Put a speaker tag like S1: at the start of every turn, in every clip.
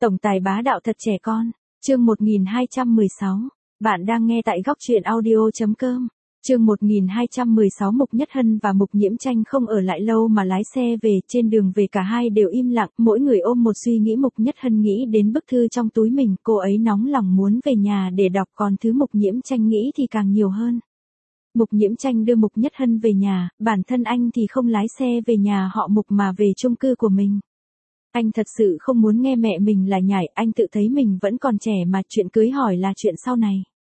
S1: Tổng tài bá đạo thật trẻ con. Chương 1216. Bạn đang nghe tại góc truyện audio.com. Chương 1216. Mục Nhất Hân và Mục Nhiễm Tranh không ở lại lâu mà lái xe về. Trên đường về cả hai đều im lặng, mỗi người ôm một suy nghĩ. Mục Nhất Hân nghĩ đến bức thư trong túi mình, cô ấy nóng lòng muốn về nhà để đọc, còn thứ Mục Nhiễm Tranh nghĩ thì càng nhiều hơn. Mục Nhiễm Tranh đưa Mục Nhất Hân về nhà, bản thân anh thì không lái xe về nhà họ Mục mà về chung cư của mình. Anh thật sự không muốn nghe mẹ mình lải nhải, anh tự thấy mình vẫn còn trẻ mà chuyện cưới hỏi là chuyện sau này.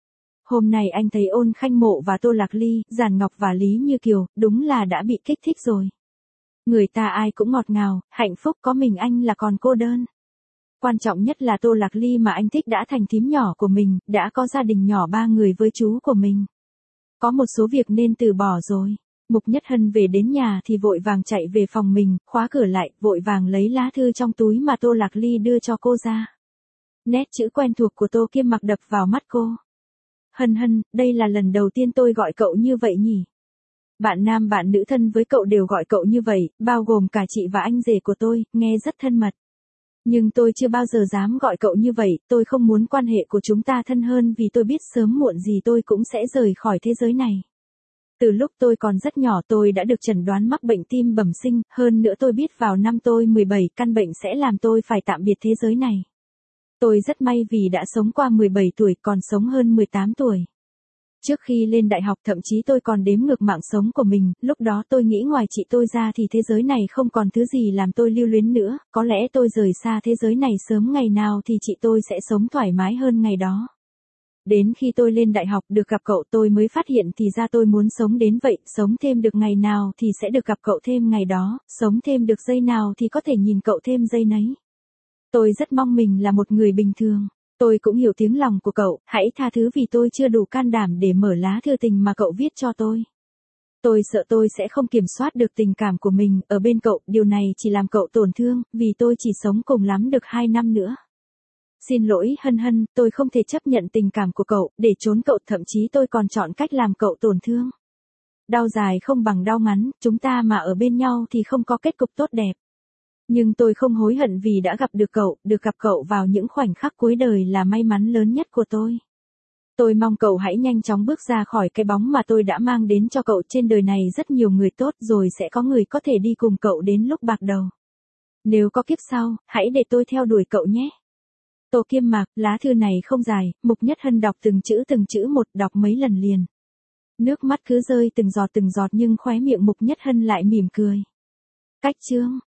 S1: Hôm nay anh thấy Ôn Khanh Mộ và Tô Lạc Ly, Giản Ngọc và Lý Như Kiều, đúng là đã bị kích thích rồi. Người ta ai cũng ngọt ngào, hạnh phúc, có mình anh là còn cô đơn. Quan trọng nhất là Tô Lạc Ly mà anh thích đã thành thím nhỏ của mình, đã có gia đình nhỏ 3 người với chú của mình. Có một số việc nên từ bỏ rồi. Mục Nhất Hân về đến nhà thì vội vàng chạy về phòng mình, khóa cửa lại, vội vàng lấy lá thư trong túi mà Tô Lạc Ly đưa cho cô ra. Nét chữ quen thuộc của Tô Kiêm Mặc đập vào mắt cô. Hân Hân, đây là lần đầu tiên tôi gọi cậu như vậy nhỉ? Bạn nam bạn nữ thân với cậu đều gọi cậu như vậy, bao gồm cả chị và anh rể của tôi, nghe rất thân mật. Nhưng tôi chưa bao giờ dám gọi cậu như vậy, tôi không muốn quan hệ của chúng ta thân hơn vì tôi biết sớm muộn gì tôi cũng sẽ rời khỏi thế giới này. Từ lúc tôi còn rất nhỏ tôi đã được chẩn đoán mắc bệnh tim bẩm sinh, hơn nữa tôi biết vào năm tôi 17 căn bệnh sẽ làm tôi phải tạm biệt thế giới này. Tôi rất may vì đã sống qua 17 tuổi còn sống hơn 18 tuổi. Trước khi lên đại học thậm chí tôi còn đếm ngược mạng sống của mình, lúc đó tôi nghĩ ngoài chị tôi ra thì thế giới này không còn thứ gì làm tôi lưu luyến nữa, có lẽ tôi rời xa thế giới này sớm ngày nào thì chị tôi sẽ sống thoải mái hơn ngày đó. Đến khi tôi lên đại học được gặp cậu tôi mới phát hiện thì ra tôi muốn sống đến vậy, sống thêm được ngày nào thì sẽ được gặp cậu thêm ngày đó, sống thêm được giây nào thì có thể nhìn cậu thêm giây nấy. Tôi rất mong mình là một người bình thường. Tôi cũng hiểu tiếng lòng của cậu, hãy tha thứ vì tôi chưa đủ can đảm để mở lá thư tình mà cậu viết cho tôi. Tôi sợ tôi sẽ không kiểm soát được tình cảm của mình ở bên cậu, điều này chỉ làm cậu tổn thương, vì tôi chỉ sống cùng lắm được 2 năm nữa. Xin lỗi Hân Hân, tôi không thể chấp nhận tình cảm của cậu, để trốn cậu, thậm chí tôi còn chọn cách làm cậu tổn thương. Đau dài không bằng đau ngắn, chúng ta mà ở bên nhau thì không có kết cục tốt đẹp. Nhưng tôi không hối hận vì đã gặp được gặp cậu vào những khoảnh khắc cuối đời là may mắn lớn nhất của tôi. Tôi mong cậu hãy nhanh chóng bước ra khỏi cái bóng mà tôi đã mang đến cho cậu, trên đời này rất nhiều người tốt rồi sẽ có người có thể đi cùng cậu đến lúc bạc đầu. Nếu có kiếp sau, hãy để tôi theo đuổi cậu nhé. Tô Kiêm Mạc, lá thư này không dài, Mục Nhất Hân đọc từng chữ một, đọc mấy lần liền. Nước mắt cứ rơi từng giọt nhưng khóe miệng Mục Nhất Hân lại mỉm cười. Cách chương.